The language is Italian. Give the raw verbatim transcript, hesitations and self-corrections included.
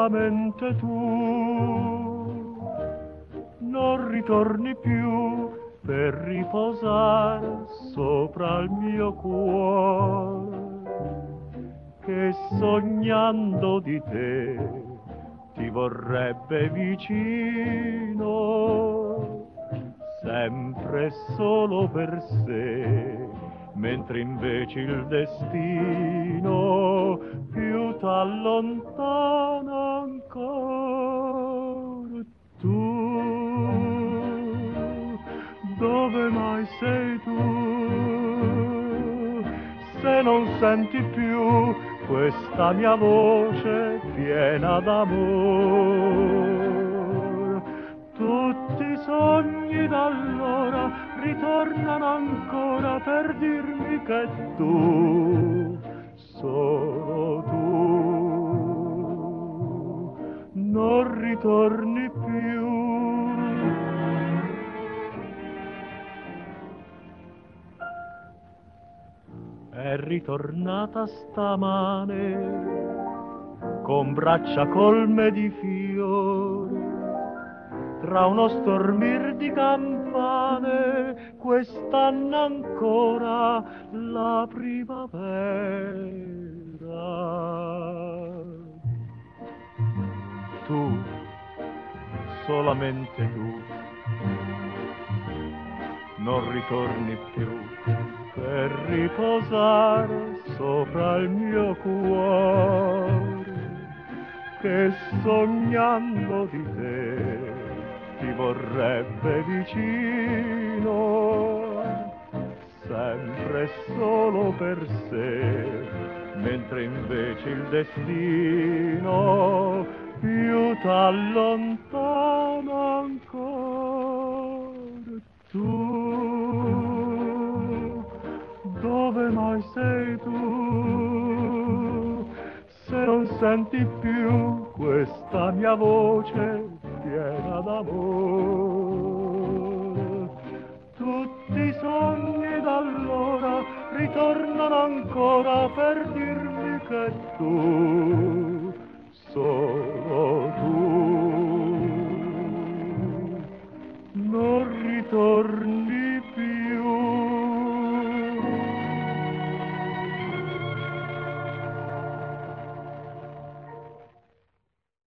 solamente tu. Non ritorni più per riposare sopra il mio cuore, che sognando di te ti vorrebbe vicino, sempre solo per sé, mentre invece il destino più t'allontana ancora. Tu, dove mai sei tu? Se non senti più questa mia voce piena d'amor, tutti i sogni d'allora ritornano ancora per dirmi che tu, solo tu, non ritorni più. È ritornata stamane con braccia colme di fiori, tra uno stormir di campane, quest'anno ancora la primavera. Tu, solamente tu, non ritorni più per riposare sopra il mio cuore, che sognando di te ti vorrebbe vicino, sempre solo per sé, mentre invece il destino più t'allontana ancora. Tu, dove mai sei tu? Se non senti più questa mia voce piena d'amor, tutti i sogni d'allora ritornano ancora per dirmi che tu,